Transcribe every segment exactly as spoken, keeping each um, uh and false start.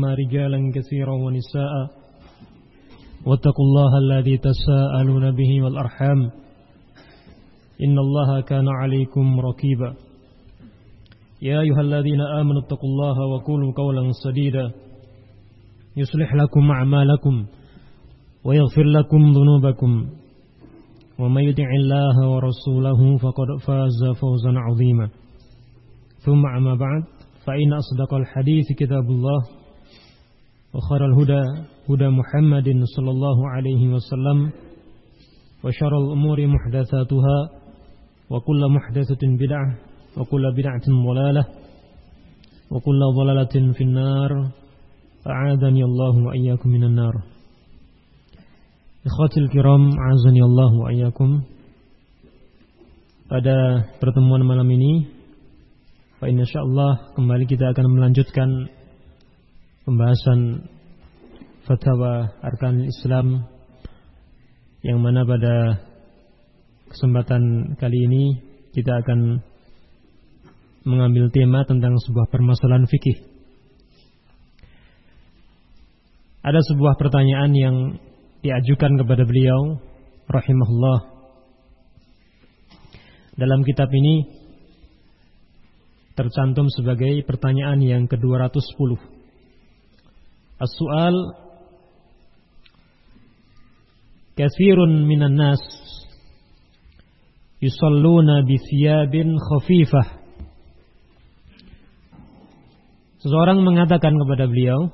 منهما رجالا كثيرا ونساء واتقوا الله الذي تساءلون به والأرحام إن الله كان عليكم رقيبا يا أيها الذين آمنوا اتقوا الله وقولوا قولا سديدا يصلح لكم أعمالكم ويغفر لكم ذنوبكم ومن يطع الله ورسوله فقد فاز فوزا عظيما ثم أما بعد فإن أصدق الحديث كتاب الله وخير الهدى هدى محمد صلى الله عليه وسلم وشر الأمور محدثاتها وكل محدثة بدعة وكل بدعة ضلالة وكل ضلالة في النار أعاذني الله وإياكم من النار. Ikhwatil kiram, a'azani Allah wa iyyakum. Pada pertemuan malam ini, fa insyaallah kembali kita akan melanjutkan pembahasan fatwa arkanul Islam, yang mana pada kesempatan kali ini kita akan mengambil tema tentang sebuah permasalahan fikih. Ada sebuah pertanyaan yang diajukan kepada beliau rahimahullah. Dalam kitab ini tercantum sebagai pertanyaan yang ke dua ratus sepuluh. As-su'al: katsirun minan nas yusalluna bi thiyabin khafifah. Seseorang mengatakan kepada beliau,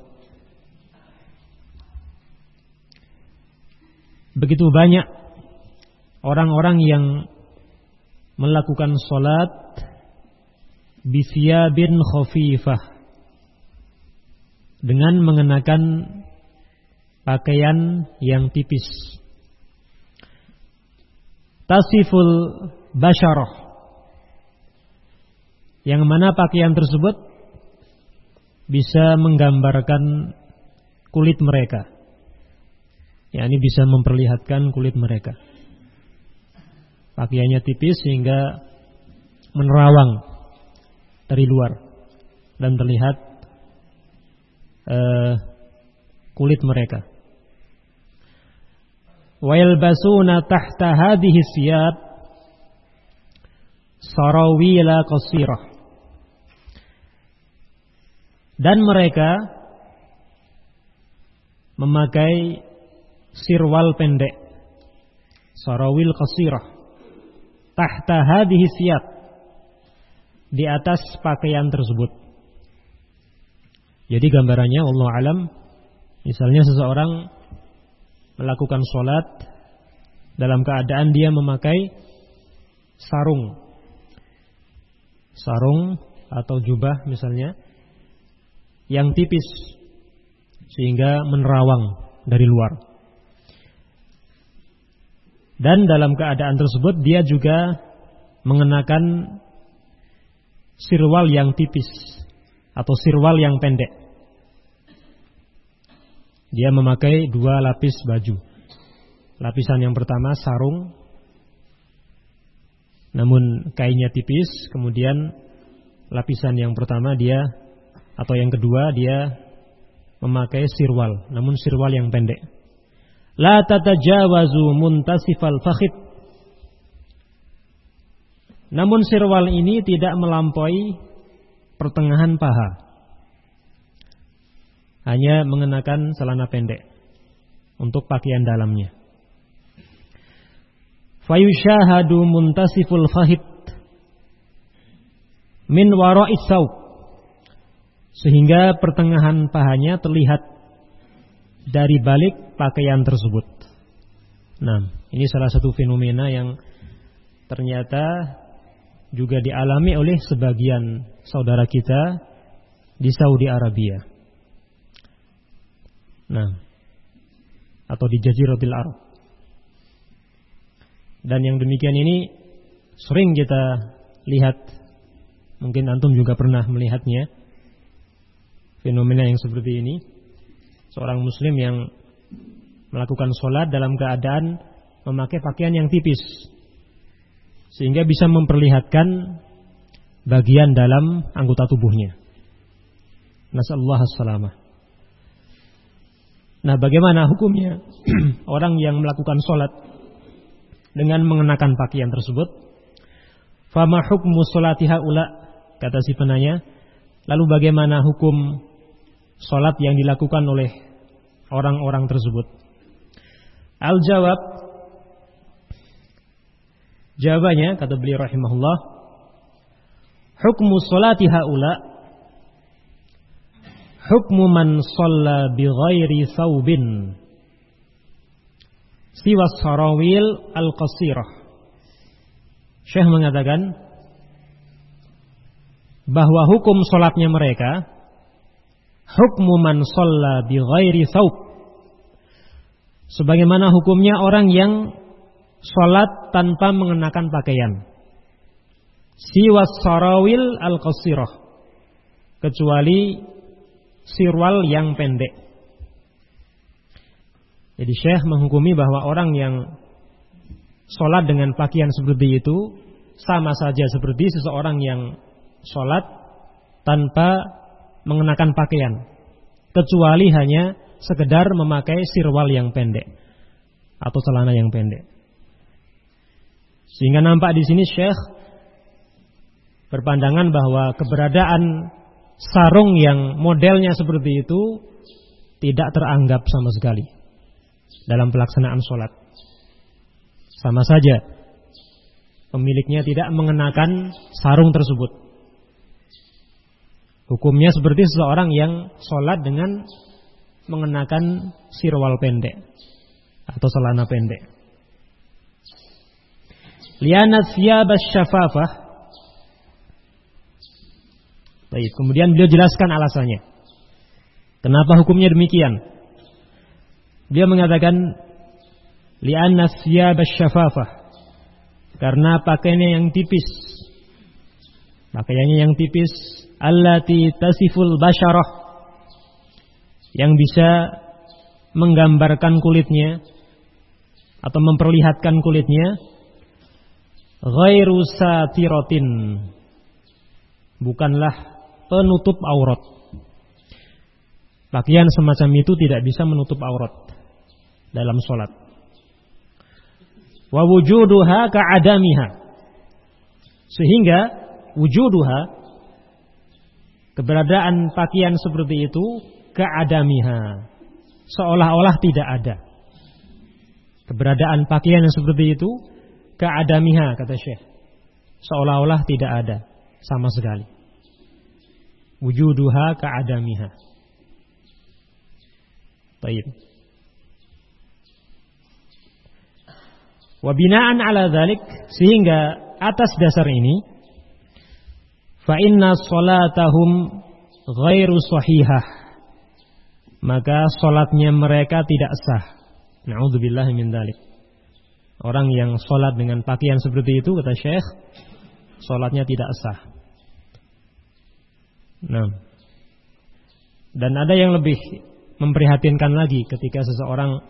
begitu banyak orang-orang yang melakukan sholat bisiyabin khafifah, dengan mengenakan pakaian yang tipis, tasiful basyarah, yang mana pakaian tersebut bisa menggambarkan kulit mereka, yakni bisa memperlihatkan kulit mereka. Pakaiannya tipis sehingga menerawang dari luar dan terlihat uh, kulit mereka. Wa yalbasuna tahta hadhihi siyab sarawila qasirah. Dan mereka memakai sirwal pendek, sarawil qasirah, tahta hadhihi siyab, di atas pakaian tersebut. Jadi gambarannya wallahu alam, misalnya seseorang melakukan sholat dalam keadaan dia memakai sarung sarung atau jubah misalnya yang tipis sehingga menerawang dari luar. Dan dalam keadaan tersebut dia juga mengenakan sirwal yang tipis atau sirwal yang pendek. Dia memakai dua lapis baju. Lapisan yang pertama sarung, namun kainnya tipis. Kemudian lapisan yang pertama dia atau yang kedua dia memakai sirwal, namun sirwal yang pendek. La tatajawazu muntasifal fakhid. Namun sirwal ini tidak melampaui pertengahan paha. Hanya mengenakan celana pendek untuk pakaian dalamnya. Fayushahadu muntasiful fakhid min wara'is saub. Sehingga pertengahan pahanya terlihat dari balik pakaian tersebut. Nah, ini salah satu fenomena yang ternyata juga dialami oleh sebagian saudara kita di Saudi Arabia. Nah, atau di Jaziratul Arab. Dan yang demikian ini sering kita lihat, mungkin antum juga pernah melihatnya, fenomena yang seperti ini. Seorang muslim yang melakukan sholat dalam keadaan memakai pakaian yang tipis, sehingga bisa memperlihatkan bagian dalam anggota tubuhnya. Nasallahu as-salamah. Nah, bagaimana hukumnya orang yang melakukan sholat dengan mengenakan pakaian tersebut? Fama hukmu sholati haula, kata si penanya. Lalu bagaimana hukum sholat yang dilakukan oleh orang-orang tersebut? Al-jawab, jawabannya kata beliau rahimahullah, hukmu sholati haula hukmu man shalla bi ghairi thawbin siwa sarawil al-qasirah. Syekh mengatakan bahwa hukum sholatnya mereka hukmu man shalla bi ghairi thawb, sebagaimana hukumnya orang yang sholat tanpa mengenakan pakaian, siwa sarawil al-qasirah, kecuali sirwal yang pendek. Jadi Syekh menghukumi bahwa orang yang sholat dengan pakaian seperti itu sama saja seperti seseorang yang sholat tanpa mengenakan pakaian, kecuali hanya sekedar memakai sirwal yang pendek atau celana yang pendek. Sehingga nampak di sini Syekh berpandangan bahwa keberadaan sarung yang modelnya seperti itu tidak teranggap sama sekali dalam pelaksanaan sholat. Sama saja pemiliknya tidak mengenakan sarung tersebut. Hukumnya seperti seseorang yang sholat dengan mengenakan sirwal pendek atau celana pendek. Liana thiyabas syafafah. Baik, kemudian beliau jelaskan alasannya. Kenapa hukumnya demikian? Dia mengatakan li'anna thiyabas syafafah, karena pakaiannya yang tipis. Pakaiannya yang tipis, allati tasiful basyarah, yang bisa menggambarkan kulitnya atau memperlihatkan kulitnya, ghairu satiratin, bukanlah penutup aurat. Pakaian semacam itu tidak bisa menutup aurat dalam sholat. Wa wujuduha ka'adamiha, sehingga wujuduha, keberadaan pakaian seperti itu, ka'adamiha, seolah-olah tidak ada. Keberadaan pakaian yang seperti itu, ka'adamiha, kata Syekh, seolah-olah tidak ada sama sekali. Wujuduha ka'adamiha. Baik. Wa bina'an ala dzalik, sehingga atas dasar ini, fa inna salatahum ghairu sahihah, maka salatnya mereka tidak sah. Na'udzubillahi min dzalik. Orang yang salat dengan pakaian seperti itu, kata Syekh, salatnya tidak sah. Nah, dan ada yang lebih memprihatinkan lagi ketika seseorang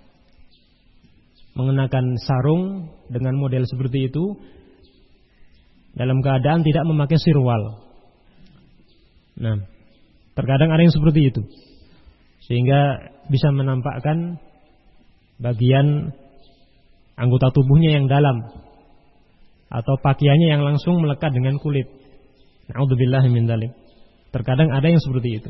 mengenakan sarung dengan model seperti itu dalam keadaan tidak memakai sirwal. Nah, terkadang ada yang seperti itu, sehingga bisa menampakkan bagian anggota tubuhnya yang dalam atau pakaiannya yang langsung melekat dengan kulit. Na'udzubillahi min dzalik. Terkadang ada yang seperti itu.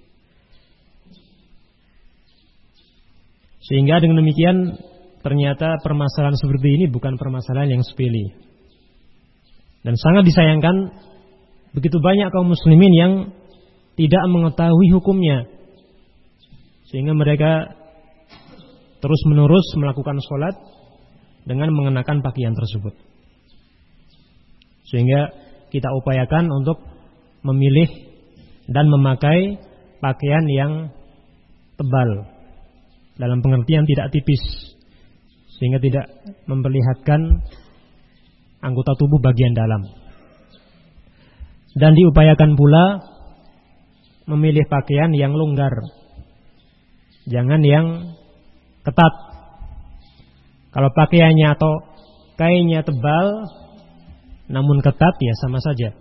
Sehingga dengan demikian ternyata permasalahan seperti ini bukan permasalahan yang sepele. Dan sangat disayangkan begitu banyak kaum muslimin yang tidak mengetahui hukumnya, sehingga mereka terus-menerus melakukan sholat dengan mengenakan pakaian tersebut. Sehingga kita upayakan untuk memilih dan memakai pakaian yang tebal, dalam pengertian tidak tipis, sehingga tidak memperlihatkan anggota tubuh bagian dalam. Dan diupayakan pula memilih pakaian yang longgar, jangan yang ketat. Kalau pakaiannya atau kainnya tebal namun ketat, ya sama saja,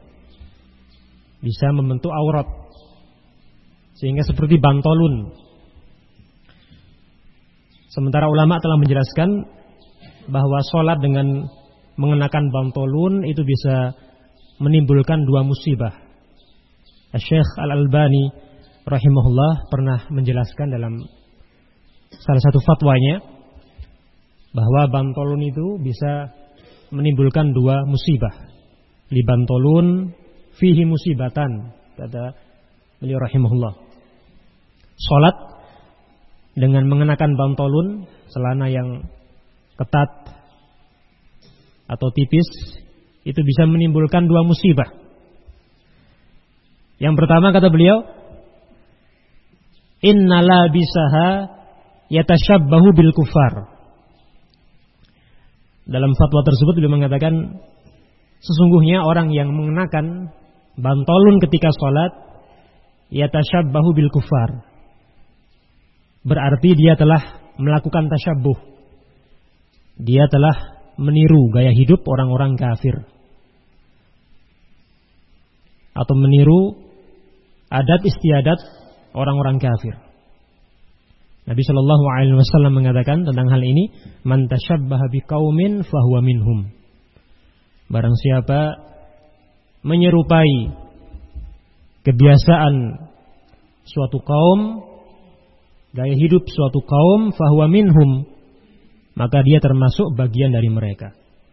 bisa membentuk aurat, sehingga seperti bantolun. Sementara ulama telah menjelaskan bahwa sholat dengan mengenakan bantolun itu bisa menimbulkan dua musibah. Syekh Al-Albani rahimahullah pernah menjelaskan dalam salah satu fatwanya bahwa bantolun itu bisa menimbulkan dua musibah. Li bantolun fihi musibatan, kata beliau rahimahullah. Salat dengan mengenakan bantolun, celana yang ketat atau tipis, itu bisa menimbulkan dua musibah. Yang pertama kata beliau, innala bisaha yatashabbahu bil kufar. Dalam fatwa tersebut beliau mengatakan, sesungguhnya orang yang mengenakan bantolun ketika sholat yatashabbahu bil kufar, berarti dia telah melakukan tasyabbuh, dia telah meniru gaya hidup orang-orang kafir atau meniru adat istiadat orang-orang kafir. Nabi Shallallahu Alaihi Wasallam mengatakan tentang hal ini, man tashabbaha biqaumin fahuwa minhum. Barang siapa menyerupai kebiasaan suatu kaum, gaya hidup suatu kaum, fahuwa minhum, maka dia termasuk bagian dari mereka.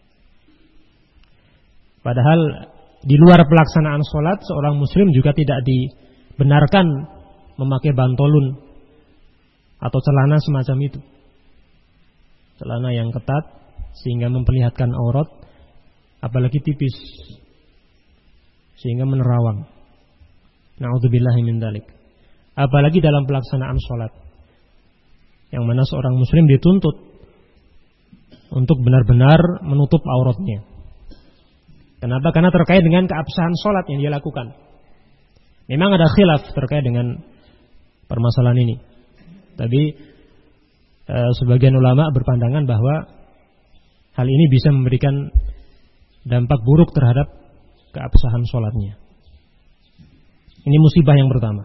Padahal di luar pelaksanaan sholat, seorang muslim juga tidak dibenarkan memakai bantolun atau celana semacam itu. Celana yang ketat sehingga memperlihatkan aurat, apalagi tipis sehingga menerawang. Na'udzubillahi min dzalik. Apalagi dalam pelaksanaan sholat, yang mana seorang muslim dituntut untuk benar-benar menutup auratnya. Kenapa? Karena terkait dengan keabsahan sholat yang dia lakukan. Memang ada khilaf terkait dengan permasalahan ini. Tapi e, sebagian ulama berpandangan bahwa hal ini bisa memberikan dampak buruk terhadap keabsahan sholatnya. Ini musibah yang pertama.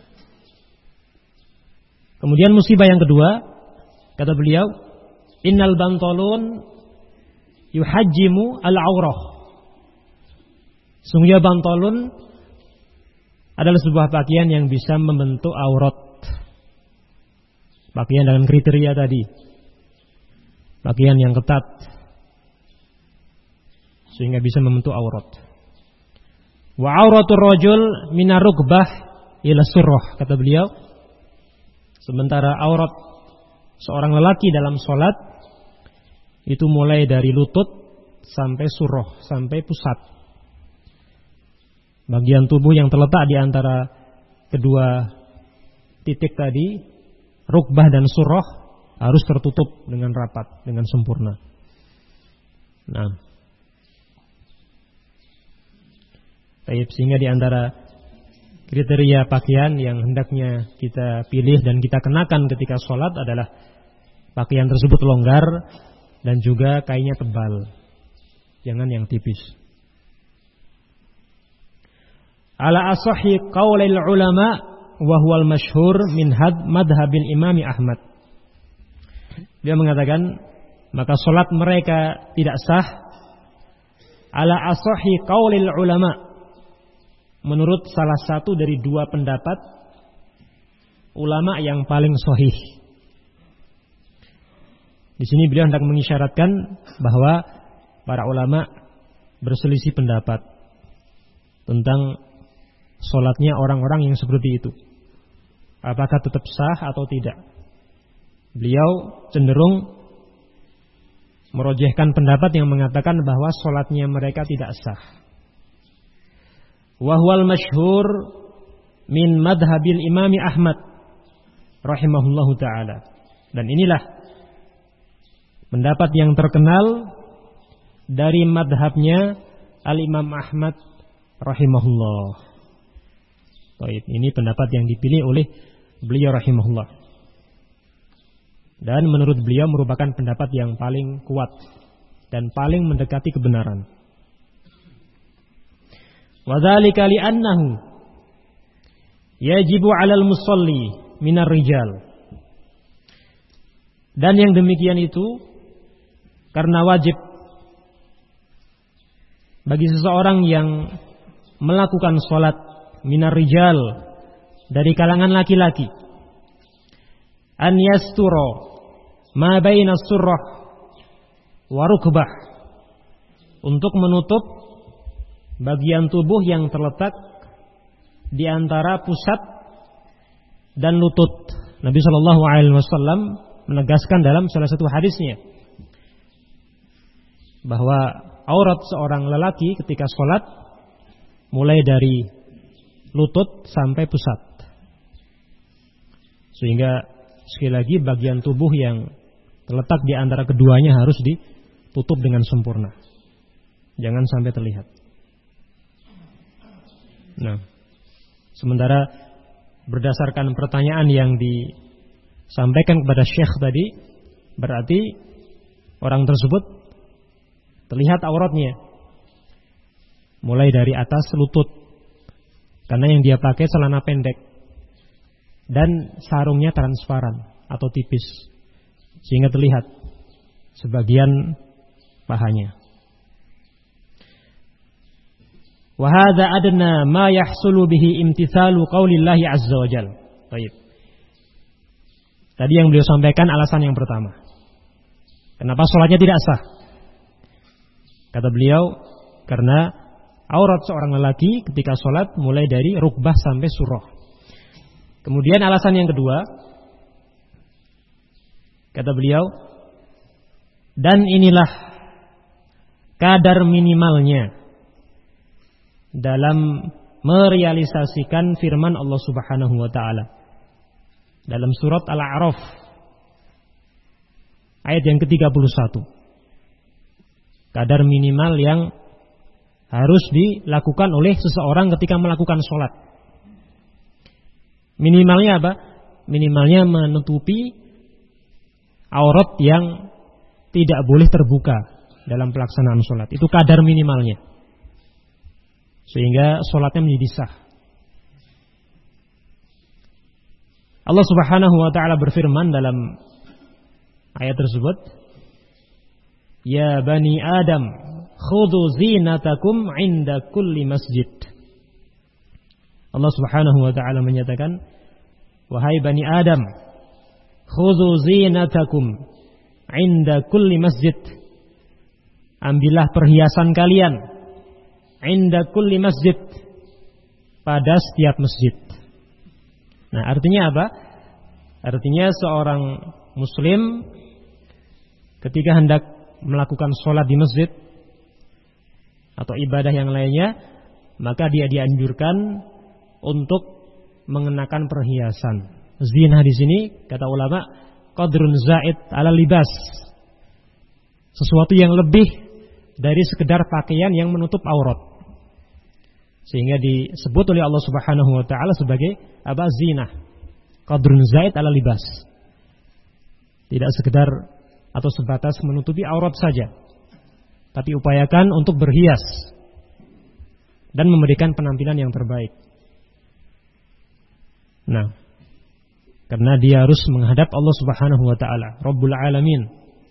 Kemudian musibah yang kedua, kata beliau, innal bantolun yuhajjimu al-aurah. Sungguhnya bantolun adalah sebuah pakaian yang bisa membentuk aurat. Pakaian dengan kriteria tadi, pakaian yang ketat sehingga bisa membentuk aurat. Wa auratur rajul minar rukbah ila surrah, kata beliau. Sementara aurat seorang lelaki dalam sholat itu mulai dari lutut sampai surrah, sampai pusat. Bagian tubuh yang terletak di antara kedua titik tadi, rukbah dan surrah, harus tertutup dengan rapat, dengan sempurna. Nah, baik, sehingga di antara kriteria pakaian yang hendaknya kita pilih dan kita kenakan ketika sholat adalah pakaian tersebut longgar dan juga kainnya tebal, jangan yang tipis. Ala asahi qaulil ulama wa huwal masyhur min had madhabil imami Ahmad. Dia mengatakan, maka salat mereka tidak sah ala asahi qaulil ulama, menurut salah satu dari dua pendapat ulama yang paling sahih. Di sini beliau hendak mengisyaratkan bahwa para ulama berselisih pendapat tentang salatnya orang-orang yang seperti itu, apakah tetap sah atau tidak. Beliau cenderung merojehkan pendapat yang mengatakan bahwa salatnya mereka tidak sah. Wa huwal masyhur min madhabil imami Ahmad rahimahullahu ta'ala. Dan inilah pendapat yang terkenal dari madhabnya Al-Imam Ahmad rahimahullah. Baik, ini pendapat yang dipilih oleh beliau rahimahullah. Dan menurut beliau merupakan pendapat yang paling kuat dan paling mendekati kebenaran. Wa dzalika li'annahu yajibu 'alal musalli minar rijal. Dan yang demikian itu karena wajib bagi seseorang yang melakukan sholat minar rijal, dari kalangan laki-laki, an yasturo ma baina surrah wa rukbah, untuk menutup bagian tubuh yang terletak di antara pusat dan lutut. Nabi Shallallahu Alaihi Wasallam menegaskan dalam salah satu hadisnya bahwa aurat seorang lelaki ketika sholat mulai dari lutut sampai pusat. Sehingga sekali lagi bagian tubuh yang terletak di antara keduanya harus ditutup dengan sempurna. Jangan sampai terlihat. Nah, sementara berdasarkan pertanyaan yang disampaikan kepada Syekh tadi, berarti orang tersebut terlihat auratnya mulai dari atas lutut, karena yang dia pakai celana pendek dan sarungnya transparan atau tipis, sehingga terlihat sebagian pahanya. Wa hadza adna ma yahsulu bihi imtithalu qaulillahi azza wajal. Baik. Tadi yang beliau sampaikan alasan yang pertama. Kenapa sholatnya tidak sah? Kata beliau, karena aurat seorang lelaki ketika sholat mulai dari rukbah sampai surah. Kemudian alasan yang kedua, kata beliau, dan inilah kadar minimalnya dalam merealisasikan firman Allah Subhanahu wa taala dalam surat Al-A'raf ayat yang ke tiga puluh satu. Kadar minimal yang harus dilakukan oleh seseorang ketika melakukan sholat. Minimalnya apa? Minimalnya menutupi aurat yang tidak boleh terbuka dalam pelaksanaan sholat. Itu kadar minimalnya, sehingga sholatnya menjadi sah. Allah Subhanahu wa ta'ala berfirman dalam ayat tersebut, ya bani Adam khudhu zinatakum inda kulli masjid. Allah Subhanahu wa ta'ala menyatakan, wahai bani Adam, khudhu zinatakum inda kulli masjid. Ambillah perhiasan kalian inda kulli masjid, pada setiap masjid. Nah, artinya apa? Artinya seorang muslim ketika hendak melakukan sholat di masjid atau ibadah yang lainnya, maka dia dianjurkan untuk mengenakan perhiasan. Zina di sini kata ulama qadrun zaid ala libas, sesuatu yang lebih dari sekedar pakaian yang menutup aurat, sehingga disebut oleh Allah Subhanahu wa taala sebagai apa? Zina. Qadrun zaid ala libas. Tidak sekedar atau sebatas menutupi aurat saja, tapi upayakan untuk berhias dan memberikan penampilan yang terbaik. Nah, karena dia harus menghadap Allah Subhanahu wa taala, Rabbul Alamin.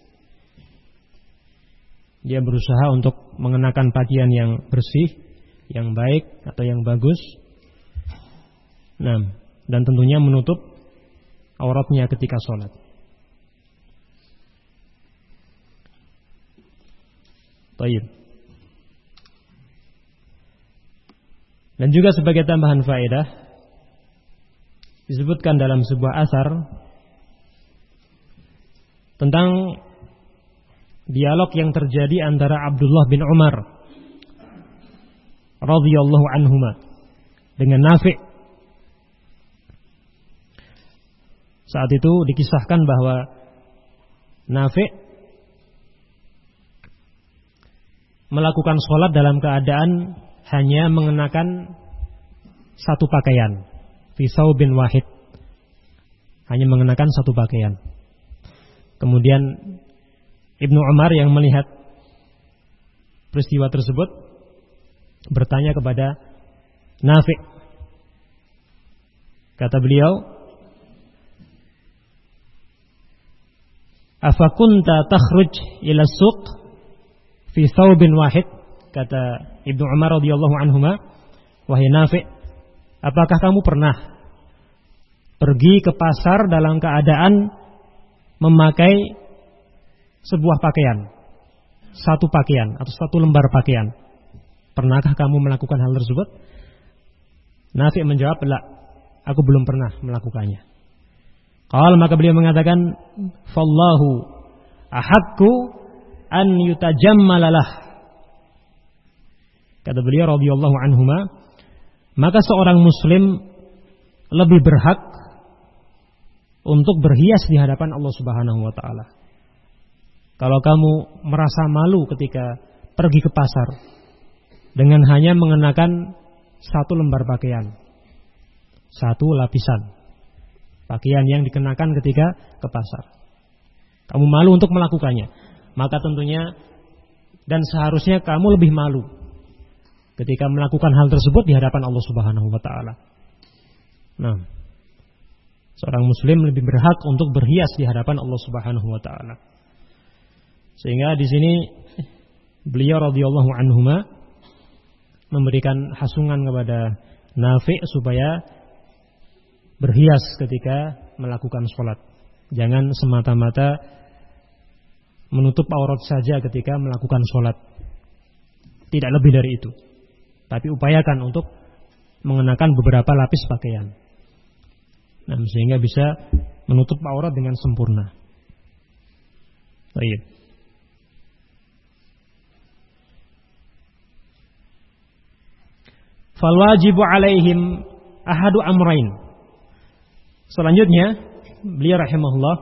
Dia berusaha untuk mengenakan pakaian yang bersih, yang baik atau yang bagus. Nah, dan tentunya menutup auratnya ketika sholat. Baik. Dan juga sebagai tambahan faedah, disebutkan dalam sebuah asar tentang dialog yang terjadi antara Abdullah bin Umar radhiyallahu anhuma dengan Nafi'. Saat itu dikisahkan bahwa Nafi' melakukan sholat dalam keadaan hanya mengenakan satu pakaian, Fisau bin Wahid, hanya mengenakan satu pakaian. Kemudian Ibnu Umar yang melihat peristiwa tersebut bertanya kepada Nafi'. Kata beliau, Afakunta takhruj ila suq fi thawbin wahid, kata Ibnu Umar radhiyallahu anhuma, wahai Nafi', apakah kamu pernah pergi ke pasar dalam keadaan memakai sebuah pakaian, satu pakaian atau satu lembar pakaian? Pernahkah kamu melakukan hal tersebut? Nafi' menjawab, la, aku belum pernah melakukannya. Qal, maka beliau mengatakan, fallahu ahaqqu an yutajammalalah. Kata beliau radhiyallahu anhuma, maka seorang muslim lebih berhak untuk berhias di hadapan Allah Subhanahu wa taala. Kalau kamu merasa malu ketika pergi ke pasar dengan hanya mengenakan satu lembar pakaian, satu lapisan pakaian yang dikenakan ketika ke pasar, kamu malu untuk melakukannya, maka tentunya dan seharusnya kamu lebih malu ketika melakukan hal tersebut di hadapan Allah Subhanahu wa taala. Nah, seorang muslim lebih berhak untuk berhias di hadapan Allah Subhanahu wa taala. Sehingga di sini beliau radhiyallahu anhuma memberikan hasungan kepada Nafi' supaya berhias ketika melakukan sholat. Jangan semata-mata menutup aurat saja ketika melakukan sholat. Tidak lebih dari itu. Tapi upayakan untuk mengenakan beberapa lapis pakaian. Nah, sehingga bisa menutup aurat dengan sempurna. Baik. Fal wajibu alaihim ahadu amrain. Selanjutnya, beliau rahimahullah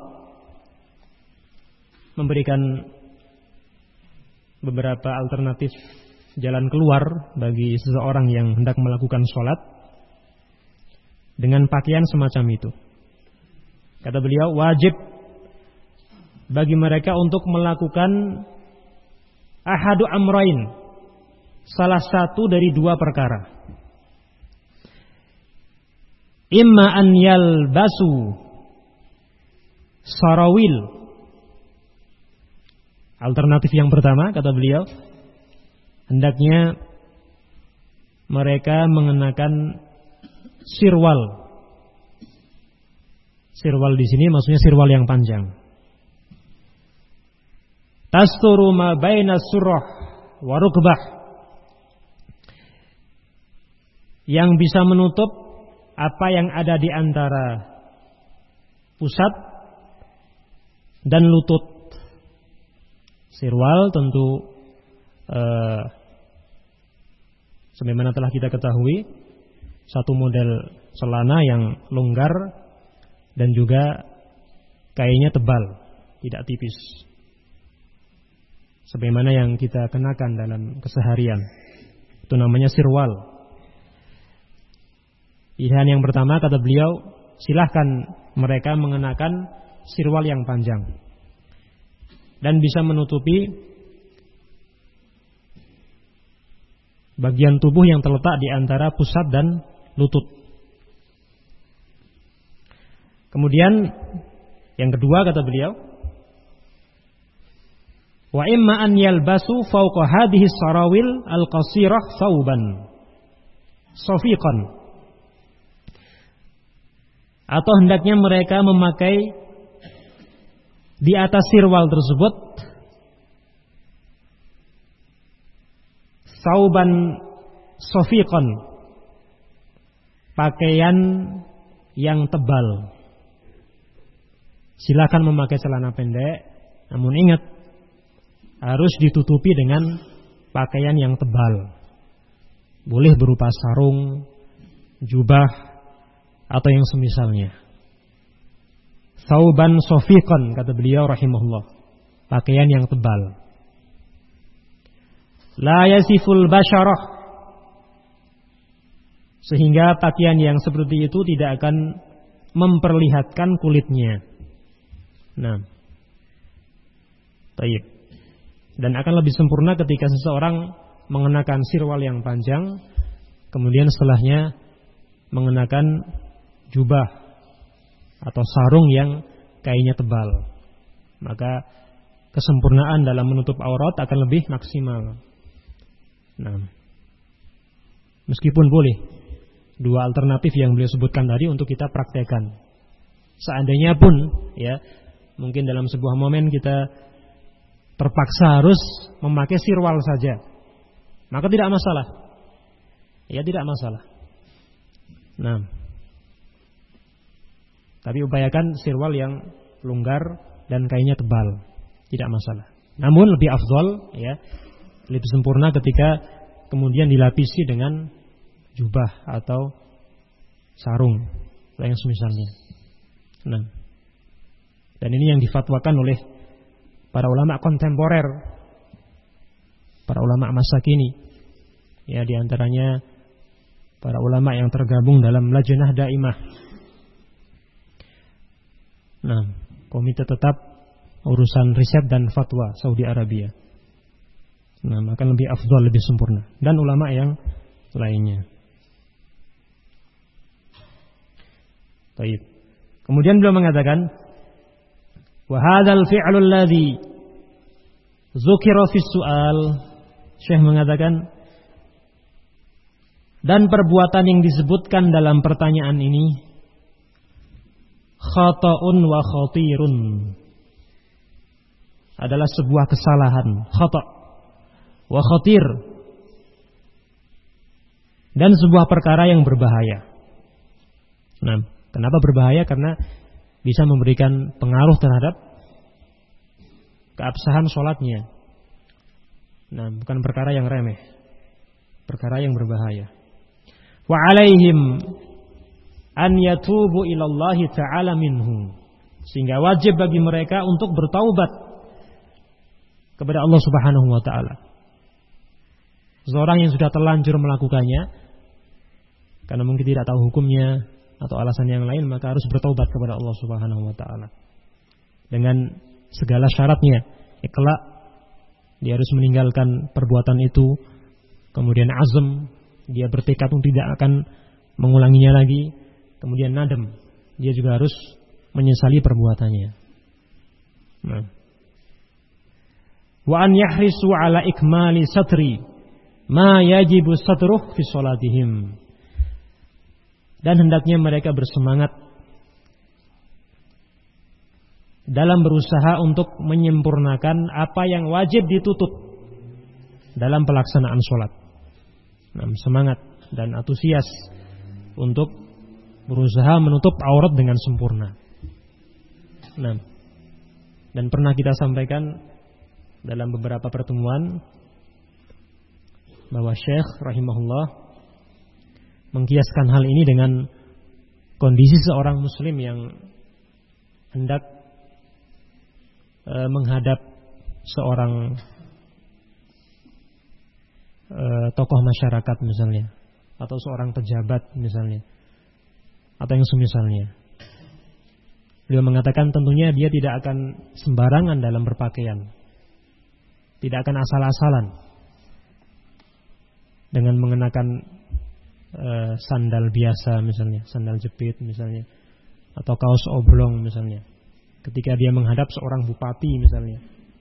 memberikan beberapa alternatif jalan keluar bagi seseorang yang hendak melakukan sholat dengan pakaian semacam itu. Kata beliau, wajib bagi mereka untuk melakukan ahadu amrain, salah satu dari dua perkara. Imma an yalbasu sarawil. Alternatif yang pertama, kata beliau, hendaknya mereka mengenakan sirwal. Sirwal di sini maksudnya sirwal yang panjang. Tasturu ma baina surah wa rukbah, yang bisa menutup apa yang ada di antara pusat dan lutut. Sirwal tentu eh, sebagaimana telah kita ketahui, satu model celana yang longgar dan juga kainnya tebal, tidak tipis. Sebagaimana yang kita kenakan dalam keseharian, itu namanya sirwal. Pilihan yang pertama, kata beliau, silahkan mereka mengenakan sirwal yang panjang dan bisa menutupi bagian tubuh yang terletak di antara pusat dan lutut. Kemudian yang kedua, kata beliau, wa imma an yalbasu fawqa hadhihi sarawil al-qasirah thawban safiqan, atau hendaknya mereka memakai di atas sirwal tersebut sauban sofiqon, pakaian yang tebal. Silakan memakai celana pendek, namun ingat harus ditutupi dengan pakaian yang tebal. Boleh berupa sarung, jubah, atau yang semisalnya. Sauban sofiqan, kata beliau rahimahullah, pakaian yang tebal. La yasiful basyarah, sehingga pakaian yang seperti itu tidak akan memperlihatkan kulitnya. Nah, baik. Dan akan lebih sempurna ketika seseorang mengenakan sirwal yang panjang, kemudian setelahnya mengenakan jubah atau sarung yang kainnya tebal. maka kesempurnaan dalam menutup aurat akan lebih maksimal. Nah, meskipun boleh dua alternatif yang beliau sebutkan tadi untuk kita praktekkan. Seandainya pun ya, mungkin dalam sebuah momen kita terpaksa harus memakai sirwal saja, maka tidak masalah. Ya, tidak masalah. Nah, tapi upayakan sirwal yang longgar dan kainnya tebal, tidak masalah. Namun lebih afdal ya, lebih sempurna ketika kemudian dilapisi dengan jubah atau sarung atau yang semisalnya. Nah, dan ini yang difatwakan oleh para ulama kontemporer, para ulama masa kini. Ya, diantaranya para ulama yang tergabung dalam Lajnah Daimah. Nah, komite tetap urusan riset dan fatwa Saudi Arabia. Nah, akan lebih afdal, lebih sempurna. Dan ulama yang lainnya. Baik. Kemudian beliau mengatakan, wa hadzal fi'lu alladhi dzukira fi su'al. Syekh mengatakan, dan perbuatan yang disebutkan dalam pertanyaan ini khata'un wa khatirun, adalah sebuah kesalahan, khata' wa khatir, dan sebuah perkara yang berbahaya. Nah, kenapa berbahaya? Karena bisa memberikan pengaruh terhadap keabsahan sholatnya. Nah, bukan perkara yang remeh, perkara yang berbahaya. Wa alaihim an yatubu ilallahi ta'ala minhu, sehingga wajib bagi mereka untuk bertaubat kepada Allah Subhanahu wa ta'ala. Seorang yang sudah terlanjur melakukannya karena mungkin tidak tahu hukumnya atau alasan yang lain, maka harus bertaubat kepada Allah Subhanahu wa ta'ala dengan segala syaratnya. Ikhla, dia harus meninggalkan perbuatan itu, kemudian azam, dia bertekad untuk tidak akan mengulanginya lagi, kemudian nadam, dia juga harus menyesali perbuatannya. Nah, wa an yahrisu ala ikmali satri ma yajibu satruh fi sholatihim, dan hendaknya mereka bersemangat dalam berusaha untuk menyempurnakan apa yang wajib ditutup dalam pelaksanaan sholat. Nah, semangat dan antusias untuk berusaha menutup aurat dengan sempurna. Nah, dan pernah kita sampaikan dalam beberapa pertemuan bahwa Syekh rahimahullah mengkiaskan hal ini dengan kondisi seorang muslim yang hendak e, menghadap seorang e, tokoh masyarakat misalnya, atau seorang pejabat misalnya, atau yang semisalnya. Beliau mengatakan tentunya dia tidak akan sembarangan dalam berpakaian, tidak akan asal-asalan dengan mengenakan e, sandal biasa misalnya, sandal jepit misalnya, atau kaos oblong misalnya, ketika dia menghadap seorang bupati misalnya,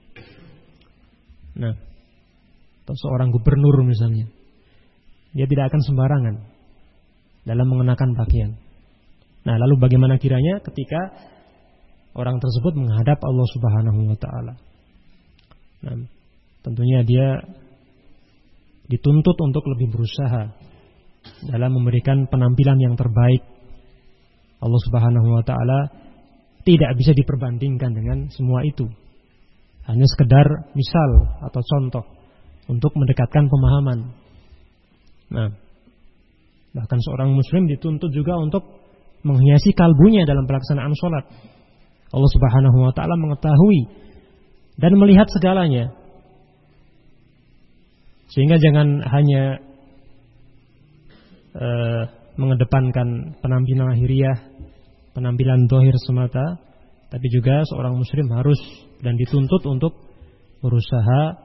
nah, atau seorang gubernur misalnya, dia tidak akan sembarangan dalam mengenakan pakaian. Nah, lalu bagaimana kiranya ketika orang tersebut menghadap Allah Subhanahu wa ta'ala? Nah, tentunya dia dituntut untuk lebih berusaha dalam memberikan penampilan yang terbaik. Allah Subhanahu wa ta'ala tidak bisa diperbandingkan dengan semua itu. Hanya sekedar misal atau contoh untuk mendekatkan pemahaman. Nah, bahkan seorang muslim dituntut juga untuk menghiasi kalbunya dalam pelaksanaan sholat. Allah Subhanahu wa ta'ala mengetahui dan melihat segalanya, sehingga jangan hanya uh, mengedepankan penampilan lahiriah, penampilan zahir semata, tapi juga seorang muslim harus dan dituntut untuk berusaha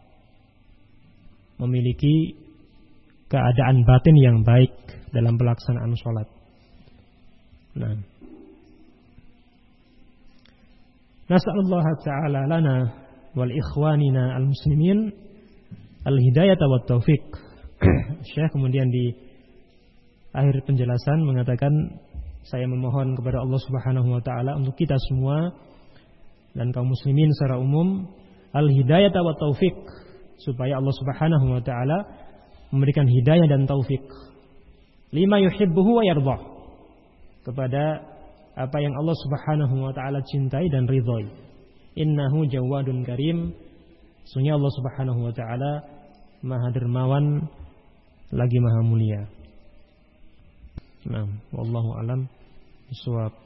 memiliki keadaan batin yang baik dalam pelaksanaan sholat. Nah, Nas'alullah ta'ala lana wal ikhwanina al-muslimin al-hidayata wat taufiq. Syekh kemudian di akhir penjelasan mengatakan, saya memohon kepada Allah Subhanahu wa taala untuk kita semua dan kaum muslimin secara umum al-hidayata wat taufiq, supaya Allah Subhanahu wa taala memberikan hidayah dan taufik lima yuhibbuhu wa yardah, kepada apa yang Allah Subhanahu wa taala cintai dan ridhoi. Innahu jawadun karim, sesungguhnya Allah Subhanahu wa taala Maha dermawan lagi Maha mulia. Nah, wallahu alam bishawab.